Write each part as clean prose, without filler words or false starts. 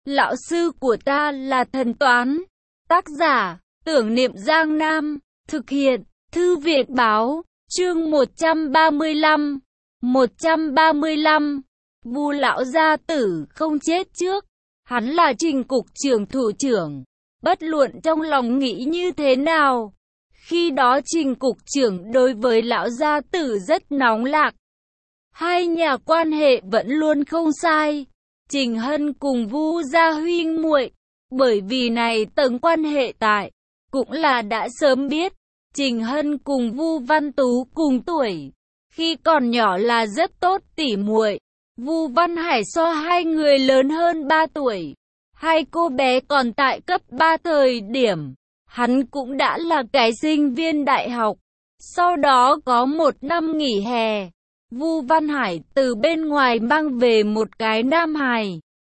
Lão sư của ta là thần toán. Tác giả, Tưởng Niệm Giang Nam. Thực hiện, Thư viện báo. Chương 135. 135. Vu lão gia tử không chết trước. Hắn là Trình cục trưởng thủ trưởng. Bất luận trong lòng nghĩ như thế nào, khi đó Trình cục trưởng đối với lão gia tử rất nóng lạc. Hai nhà quan hệ vẫn luôn không sai. Trình Hân cùng Vu gia huynh muội, bởi vì này tầng quan hệ tại, cũng là đã sớm biết. Trình Hân cùng Vu Văn Tú cùng tuổi, khi còn nhỏ là rất tốt tỉ muội. Vu Văn Hải so hai người lớn hơn 3 tuổi. Hai cô bé còn tại cấp 3 thời điểm, hắn cũng đã là cái sinh viên đại học. Sau đó có một năm nghỉ hè, Vu Văn Hải từ bên ngoài mang về một cái nam hài.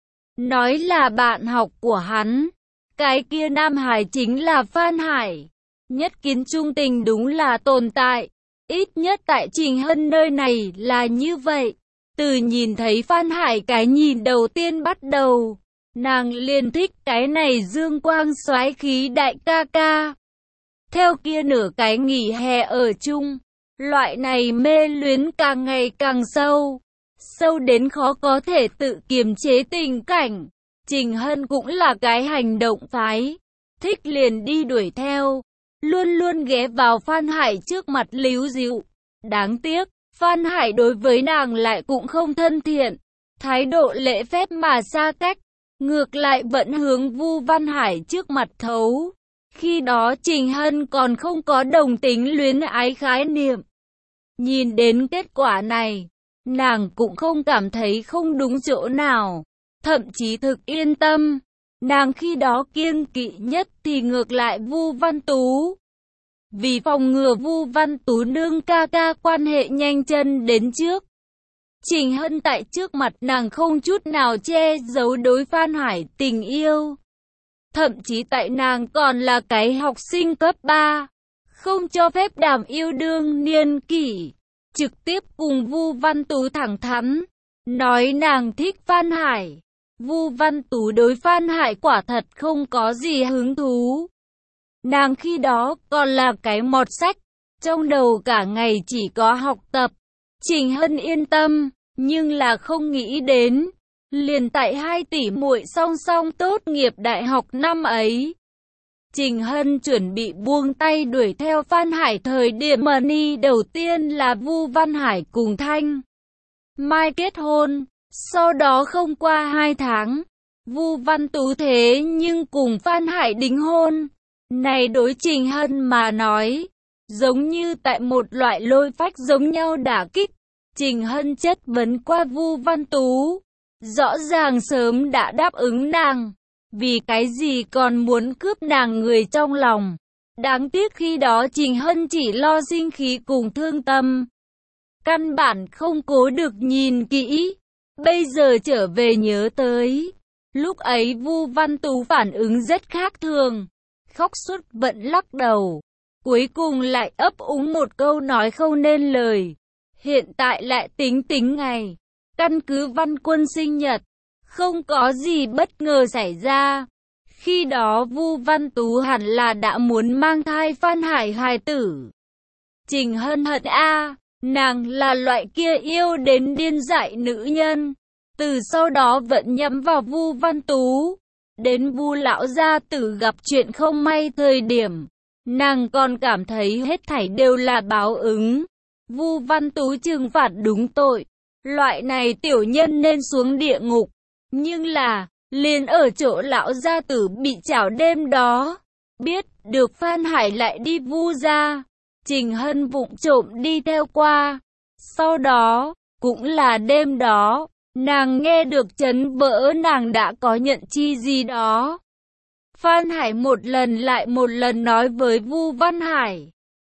Nói là bạn học của hắn. Cái kia nam hài chính là Phan Hải. Nhất kiến trung tình đúng là tồn tại. Ít nhất tại Trình Hân nơi này là như vậy. Từ nhìn thấy Phan Hải cái nhìn đầu tiên bắt đầu, nàng liền thích cái này dương quang soái khí đại ca ca. Theo kia nửa cái nghỉ hè ở chung, loại này mê luyến càng ngày càng sâu, sâu đến khó có thể tự kiềm chế tình cảnh. Trình Hân cũng là cái hành động phái, thích liền đi đuổi theo, luôn luôn ghé vào Phan Hải trước mặt líu díu. Đáng tiếc, Phan Hải đối với nàng lại cũng không thân thiện, thái độ lễ phép mà xa cách, ngược lại vẫn hướng Vu Văn Hải trước mặt thấu. Khi đó Trình Hân còn không có đồng tính luyến ái khái niệm. Nhìn đến kết quả này, nàng cũng không cảm thấy không đúng chỗ nào, thậm chí thực yên tâm. Nàng khi đó kiêng kỵ nhất thì ngược lại Vu Văn Tú. Vì phòng ngừa Vu Văn Tú nương ca ca quan hệ nhanh chân đến trước, Trình Hân tại trước mặt nàng không chút nào che giấu đối Phan Hải tình yêu. Thậm chí tại nàng còn là cái học sinh cấp 3, không cho phép đàm yêu đương niên kỷ, trực tiếp cùng Vu Văn Tú thẳng thắn, nói nàng thích Phan Hải. Vu Văn Tú đối Phan Hải quả thật không có gì hứng thú. Nàng khi đó còn là cái mọt sách, trong đầu cả ngày chỉ có học tập. Trình Hân yên tâm, nhưng là không nghĩ đến, liền tại hai tỷ muội song song tốt nghiệp đại học năm ấy, Trình Hân chuẩn bị buông tay đuổi theo Phan Hải thời điểm money đầu tiên là Vu Văn Hải cùng Thanh Mai kết hôn. Sau đó không qua 2 tháng, Vu Văn Tú thế nhưng cùng Phan Hải đính hôn. Này đối Trình Hân mà nói, giống như tại một loại lôi phách giống nhau đả kích. Trình Hân chất vấn qua Vu Văn Tú, rõ ràng sớm đã đáp ứng nàng, vì cái gì còn muốn cướp nàng người trong lòng. Đáng tiếc khi đó Trình Hân chỉ lo sinh khí cùng thương tâm, căn bản không cố được nhìn kỹ. Bây giờ trở về nhớ tới, lúc ấy Vu Văn Tú phản ứng rất khác thường, khóc suốt vẫn lắc đầu, cuối cùng lại ấp úng một câu nói không nên lời. Hiện tại lại tính ngày, căn cứ Văn Quân sinh nhật, không có gì bất ngờ xảy ra. Khi đó Vu Văn Tú hẳn là đã muốn mang thai Phan Hải hài tử. Trình Hân hận a, nàng là loại kia yêu đến điên dại nữ nhân. Từ sau đó vẫn nhắm vào Vu Văn Tú. Đến Vu lão gia tử gặp chuyện không may thời điểm, nàng còn cảm thấy hết thảy đều là báo ứng. Vu Văn Tú trừng phạt đúng tội, loại này tiểu nhân nên xuống địa ngục. Nhưng là, liền ở chỗ lão gia tử bị trảo đêm đó, biết được Phan Hải lại đi Vu gia, Trình Hân vụng trộm đi theo qua. Sau đó, cũng là đêm đó, nàng nghe được chấn vỡ nàng đã có nhận chi gì đó. Phan Hải một lần lại một lần nói với Vu Văn Hải,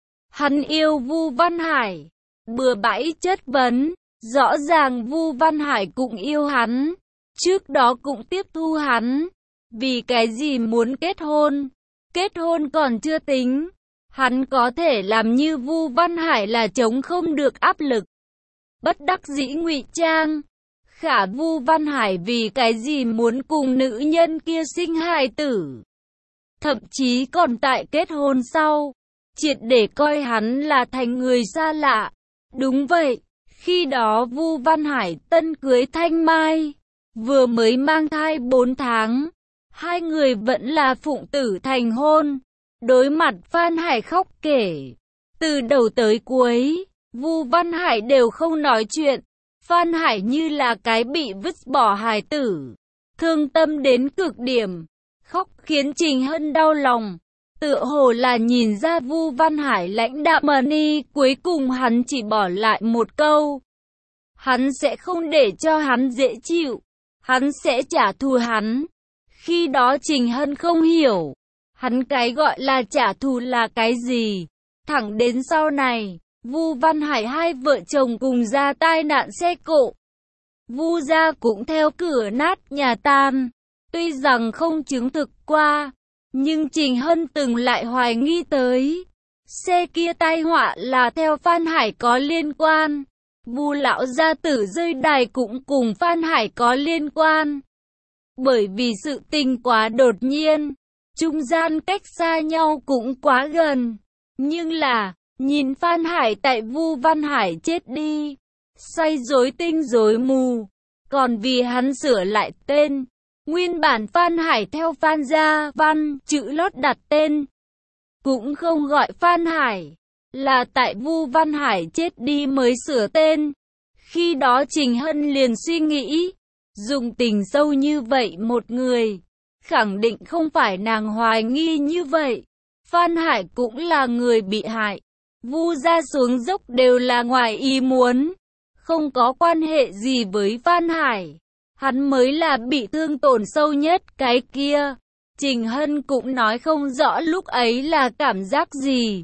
hắn yêu Vu Văn Hải, bừa bãi chất vấn. Rõ ràng Vu Văn Hải cũng yêu hắn, trước đó cũng tiếp thu hắn. Vì cái gì muốn kết hôn? Kết hôn còn chưa tính, hắn có thể làm như Vu Văn Hải là chống không được áp lực, bất đắc dĩ ngụy trang. Khả Vu Văn Hải vì cái gì muốn cùng nữ nhân kia sinh hài tử? Thậm chí còn tại kết hôn sau, triệt để coi hắn là thành người xa lạ. Đúng vậy, khi đó Vu Văn Hải tân cưới Thanh Mai, vừa mới mang thai 4 tháng. Hai người vẫn là phụng tử thành hôn. Đối mặt Phan Hải khóc kể. Từ đầu tới cuối, Vu Văn Hải đều không nói chuyện. Phan Hải như là cái bị vứt bỏ hài tử, thương tâm đến cực điểm, khóc khiến Trình Hân đau lòng. Tựa hồ là nhìn ra Vu Văn Hải lãnh đạm đi, cuối cùng hắn chỉ bỏ lại một câu. Hắn sẽ không để cho hắn dễ chịu, hắn sẽ trả thù hắn. Khi đó Trình Hân không hiểu, hắn cái gọi là trả thù là cái gì. Thẳng đến sau này, Vu Văn Hải hai vợ chồng cùng ra tai nạn xe cộ. Vu gia cũng theo cửa nát nhà tan. Tuy rằng không chứng thực qua, nhưng Trình Hân từng lại hoài nghi tới. Xe kia tai họa là theo Phan Hải có liên quan. Vu lão gia tử rơi đài cũng cùng Phan Hải có liên quan. Bởi vì sự tình quá đột nhiên, trung gian cách xa nhau cũng quá gần. Nhưng là, nhìn Phan Hải tại Vu Văn Hải chết đi, xoay rối tinh rối mù, còn vì hắn sửa lại tên. Nguyên bản Phan Hải theo Phan Gia Văn, chữ lót đặt tên, cũng không gọi Phan Hải, là tại Vu Văn Hải chết đi mới sửa tên. Khi đó Trình Hân liền suy nghĩ, dùng tình sâu như vậy một người, khẳng định không phải nàng hoài nghi như vậy. Phan Hải cũng là người bị hại. Vu gia xuống dốc đều là ngoài ý muốn, không có quan hệ gì với Phan Hải. Hắn mới là bị thương tổn sâu nhất cái kia. Trình Hân cũng nói không rõ lúc ấy là cảm giác gì.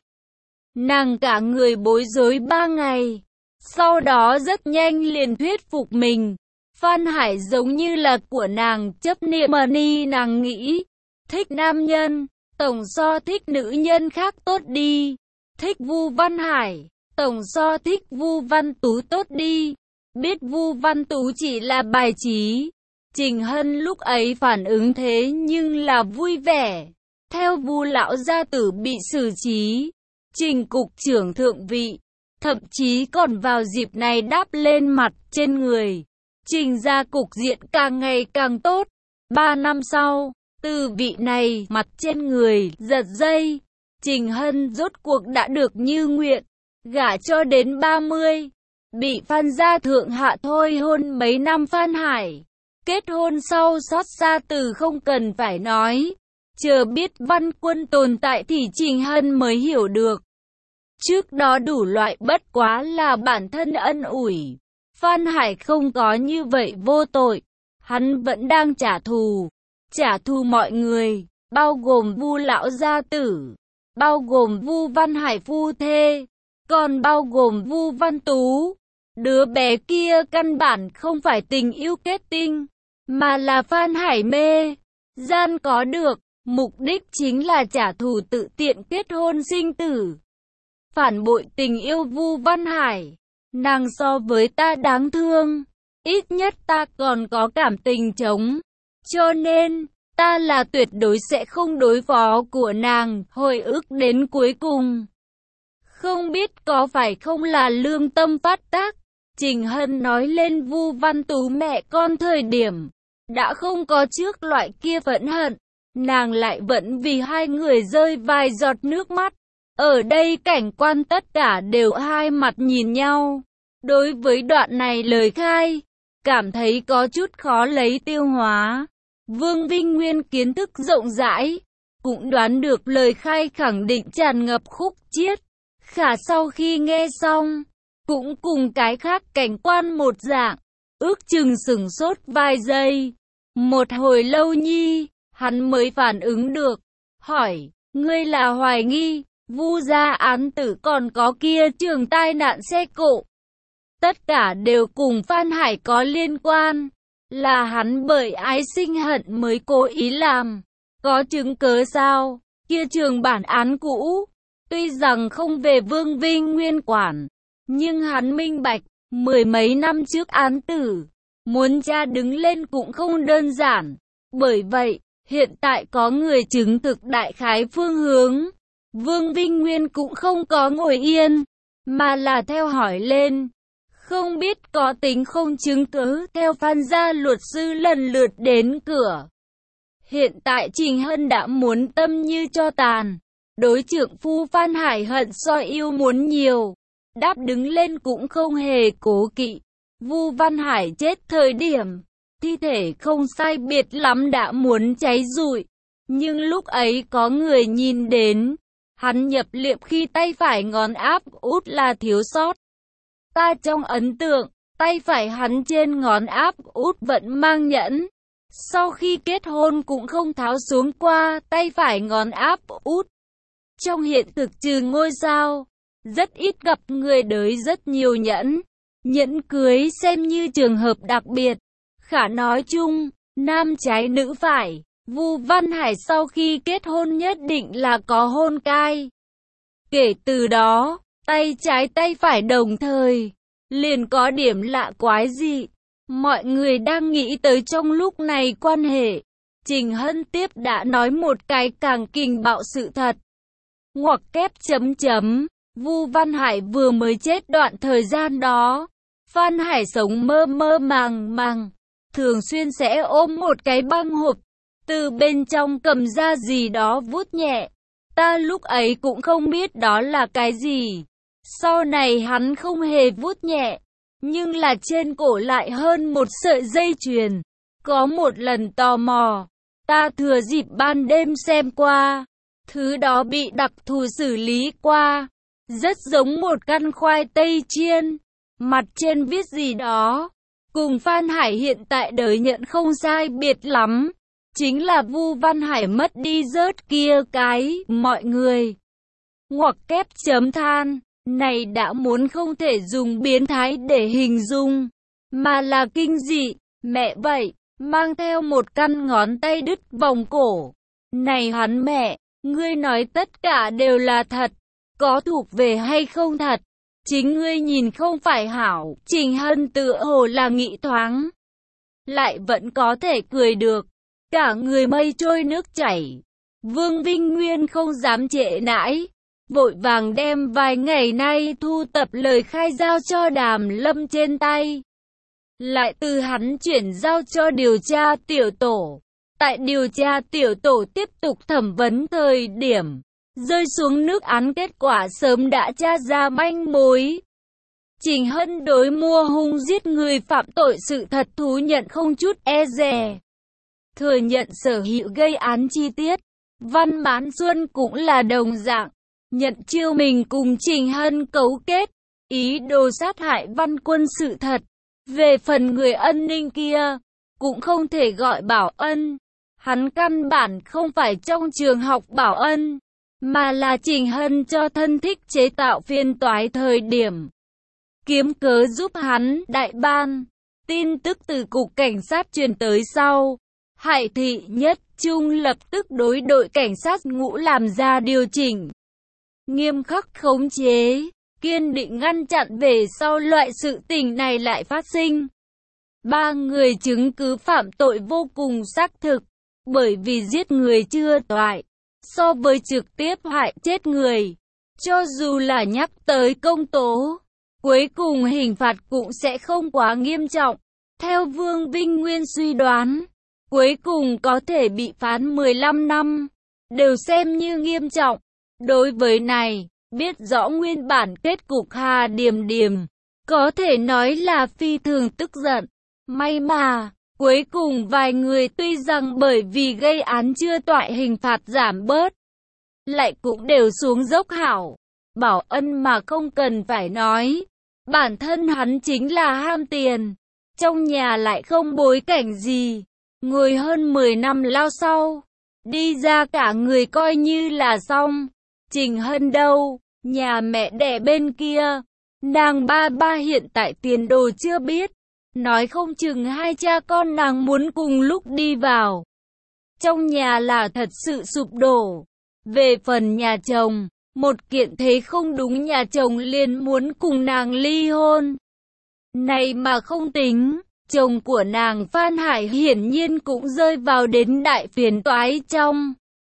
Nàng cả người bối rối 3 ngày. Sau đó rất nhanh liền thuyết phục mình. Phan Hải giống như là của nàng chấp niệm đi, nàng nghĩ. Thích nam nhân, tổng so thích nữ nhân khác tốt đi. Thích Vu Văn Hải, tổng so thích Vu Văn Tú tốt đi. Biết Vu Văn Tú chỉ là bài trí. Trình Hân lúc ấy phản ứng thế nhưng là vui vẻ. Theo Vu lão gia tử bị xử trí, Trình cục trưởng thượng vị, thậm chí còn vào dịp này đáp lên mặt trên người. Trình gia cục diện càng ngày càng tốt. 3 năm sau, từ vị này mặt trên người giật dây, Trình Hân rốt cuộc đã được như nguyện, gả cho đến 30. Bị Phan gia thượng hạ thôi hôn mấy năm Phan Hải. Kết hôn sau xót xa từ không cần phải nói. Chờ biết Văn Quân tồn tại thì Trình Hân mới hiểu được. Trước đó đủ loại bất quá là bản thân ân ủi. Phan Hải không có như vậy vô tội. Hắn vẫn đang trả thù. Trả thù mọi người, bao gồm Vu lão gia tử, bao gồm Vu Văn Hải phu thê, còn bao gồm Vu Văn Tú. Đứa bé kia căn bản không phải tình yêu kết tinh, mà là Phan Hải mê gian có được, mục đích chính là trả thù tự tiện kết hôn sinh tử. Phản bội tình yêu Vu Văn Hải, nàng so với ta đáng thương, ít nhất ta còn có cảm tình chống, cho nên ta là tuyệt đối sẽ không đối phó của nàng, hồi ức đến cuối cùng. Không biết có phải không là lương tâm phát tác. Trình Hân nói lên Vu Văn Tú mẹ con thời điểm, đã không có trước loại kia phẫn hận, nàng lại vẫn vì hai người rơi vài giọt nước mắt. Ở đây cảnh quan tất cả đều hai mặt nhìn nhau. Đối với đoạn này lời khai, cảm thấy có chút khó lấy tiêu hóa. Vương Vinh Nguyên kiến thức rộng rãi, cũng đoán được lời khai khẳng định tràn ngập khúc chiết. Khả sau khi nghe xong, cũng cùng cái khác cảnh quan một dạng, ước chừng sửng sốt vài giây. Một hồi lâu nhi, hắn mới phản ứng được, hỏi, ngươi là hoài nghi, Vu gia án tử còn có kia trường tai nạn xe cộ. Tất cả đều cùng Phan Hải có liên quan, là hắn bởi ái sinh hận mới cố ý làm. Có chứng cớ sao? Kia trường bản án cũ, tuy rằng không về Vương Vinh Nguyên quản, nhưng hắn minh bạch, 10 mấy năm trước án tử, muốn cha đứng lên cũng không đơn giản. Bởi vậy, hiện tại có người chứng thực đại khái phương hướng. Vương Vinh Nguyên cũng không có ngồi yên, mà là theo hỏi lên. Không biết có tính không chứng cứ, theo Phan gia luật sư lần lượt đến cửa. Hiện tại Trình Hân đã muốn tâm như cho tàn. Đối trượng phu Phan Hải hận soi yêu muốn nhiều. Đáp đứng lên cũng không hề cố kỵ. Vu Văn Hải chết thời điểm, thi thể không sai biệt lắm đã muốn cháy rụi. Nhưng lúc ấy có người nhìn đến, hắn nhập liệm khi tay phải ngón áp út là thiếu sót. Ta trong ấn tượng, tay phải hắn trên ngón áp út vẫn mang nhẫn. Sau khi kết hôn cũng không tháo xuống qua tay phải ngón áp út. Trong hiện thực trừ ngôi sao, rất ít gặp người đới rất nhiều nhẫn. Nhẫn cưới xem như trường hợp đặc biệt. Khả nói chung, nam trái nữ phải. Vu Văn Hải sau khi kết hôn nhất định là có hôn cai. Kể từ đó, tay trái tay phải đồng thời, liền có điểm lạ quái dị. Mọi người đang nghĩ tới trong lúc này quan hệ. Trình Hân tiếp đã nói một cái càng kình bạo sự thật. Ngoặc kép chấm chấm, Vu Văn Hải vừa mới chết đoạn thời gian đó. Phan Hải sống mơ mơ màng màng, thường xuyên sẽ ôm một cái băng hộp, từ bên trong cầm ra gì đó vuốt nhẹ. Ta lúc ấy cũng không biết đó là cái gì. Sau này hắn không hề vuốt nhẹ, nhưng là trên cổ lại hơn một sợi dây chuyền. Có một lần tò mò, ta thừa dịp ban đêm xem qua. Thứ đó bị đặc thù xử lý qua, rất giống một căn khoai tây chiên. Mặt trên viết gì đó, cùng Phan Hải hiện tại đời nhận không sai biệt lắm. Chính là Vu Văn Hải mất đi rớt kia cái, mọi người. Ngoặc kép chấm than, này đã muốn không thể dùng biến thái để hình dung, mà là kinh dị. Mẹ vậy, mang theo một căn ngón tay đứt vòng cổ. Này hắn mẹ, ngươi nói tất cả đều là thật, có thuộc về hay không thật? Chính ngươi nhìn không phải hảo. Trình Hân tựa hồ là nghĩ thoáng, lại vẫn có thể cười được. Cả người mây trôi nước chảy. Vương Vinh Nguyên không dám trễ nãi, vội vàng đem vài ngày nay thu tập lời khai giao cho Đàm Lâm trên tay. Lại từ hắn chuyển giao cho điều tra tiểu tổ. Tại điều tra tiểu tổ tiếp tục thẩm vấn thời điểm rơi xuống nước án kết quả sớm đã tra ra manh mối. Trình Hân đối mua hung giết người phạm tội sự thật thú nhận không chút e dè. Thừa nhận sở hữu gây án chi tiết. Văn Mãn Xuân cũng là đồng dạng. Nhận chiêu mình cùng Trình Hân cấu kết, ý đồ sát hại Văn Quân sự thật. Về phần người ân ninh kia, cũng không thể gọi bảo ân. Hắn căn bản không phải trong trường học bảo ân, mà là Trình Hân cho thân thích chế tạo phiên toái thời điểm. Kiếm cớ giúp hắn đại ban. Tin tức từ cục cảnh sát truyền tới sau. Hải Thị Nhất Trung lập tức đối đội cảnh sát ngũ làm ra điều chỉnh. Nghiêm khắc khống chế, kiên định ngăn chặn về sau loại sự tình này lại phát sinh. 3 người chứng cứ phạm tội vô cùng xác thực, bởi vì giết người chưa toại, so với trực tiếp hại chết người. Cho dù là nhắc tới công tố, cuối cùng hình phạt cũng sẽ không quá nghiêm trọng. Theo Vương Vinh Nguyên suy đoán, cuối cùng có thể bị phán 15 năm, đều xem như nghiêm trọng. Đối với này, biết rõ nguyên bản kết cục Hà Điềm Điềm, có thể nói là phi thường tức giận. May mà, cuối cùng vài người tuy rằng bởi vì gây án chưa toại hình phạt giảm bớt, lại cũng đều xuống dốc hảo. Bảo Ân mà không cần phải nói, bản thân hắn chính là ham tiền, trong nhà lại không bối cảnh gì, ngồi hơn 10 năm lao sau, đi ra cả người coi như là xong. Trình Hân đâu, nhà mẹ đẻ bên kia, nàng ba hiện tại tiền đồ chưa biết, nói không chừng hai cha con nàng muốn cùng lúc đi vào. Trong nhà là thật sự sụp đổ. Về phần nhà chồng, một kiện thế không đúng nhà chồng liền muốn cùng nàng ly hôn. Này mà không tính, chồng của nàng Phan Hải hiển nhiên cũng rơi vào đến đại phiền toái trong.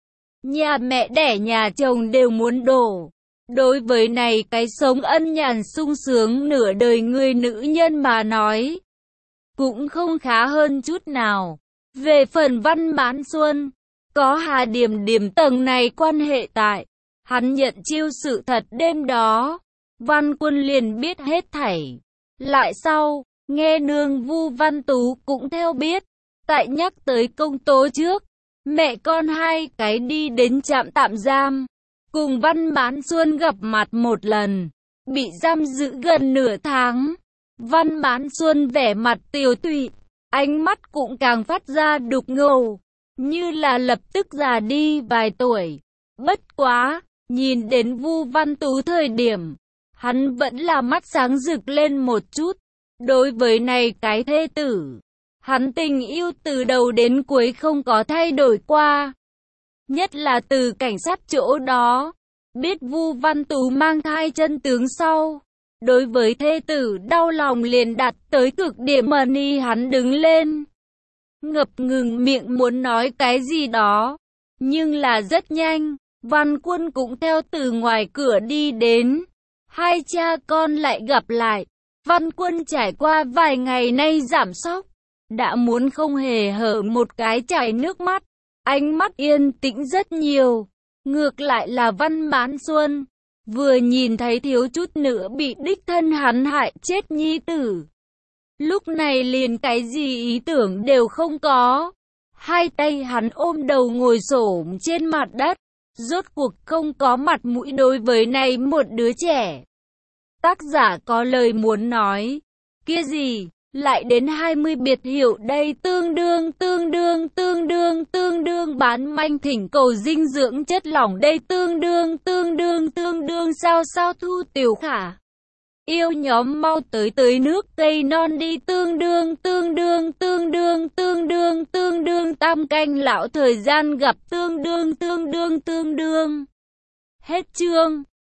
Nhà mẹ đẻ nhà chồng đều muốn đổ. Đối với này cái sống ân nhàn sung sướng nửa đời người nữ nhân mà nói, cũng không khá hơn chút nào. Về phần Văn Mãn Xuân, có Hà Điềm Điềm tầng này quan hệ tại, hắn nhận chiêu sự thật đêm đó, Văn Quân liền biết hết thảy. Lại sau, nghe nương Vu Văn Tú cũng theo biết, tại nhắc tới công tố trước, mẹ con hai cái đi đến trạm tạm giam, cùng Văn Mãn Xuân gặp mặt một lần, bị giam giữ gần nửa tháng. Văn Mãn Xuân vẻ mặt tiều tụy, ánh mắt cũng càng phát ra đục ngầu, như là lập tức già đi vài tuổi. Bất quá, nhìn đến Vu Văn Tú thời điểm, hắn vẫn là mắt sáng rực lên một chút. Đối với này cái thê tử, hắn tình yêu từ đầu đến cuối không có thay đổi qua. Nhất là từ cảnh sát chỗ đó, biết Vu Văn Tú mang thai chân tướng sau, đối với thê tử đau lòng liền đặt tới cực điểm. Ni hắn đứng lên, ngập ngừng miệng muốn nói cái gì đó, nhưng là rất nhanh, Văn Quân cũng theo từ ngoài cửa đi đến. Hai cha con lại gặp lại. Văn Quân trải qua vài ngày nay giảm sóc, đã muốn không hề hở một cái chảy nước mắt, ánh mắt yên tĩnh rất nhiều. Ngược lại là Văn Mãn Xuân, vừa nhìn thấy thiếu chút nữa bị đích thân hắn hại chết nhi tử, lúc này liền cái gì ý tưởng đều không có. Hai tay hắn ôm đầu ngồi xổm trên mặt đất, rốt cuộc không có mặt mũi đối với này một đứa trẻ. Tác giả có lời muốn nói, kia gì, lại đến 20 biệt hiệu đây tương đương bán manh thỉnh cầu dinh dưỡng chất lỏng đây tương đương sao Thu Tiểu Khả. Yêu nhóm mau tới nước cây non đi tương đương tam canh lão thời gian gặp tương đương. Hết chương.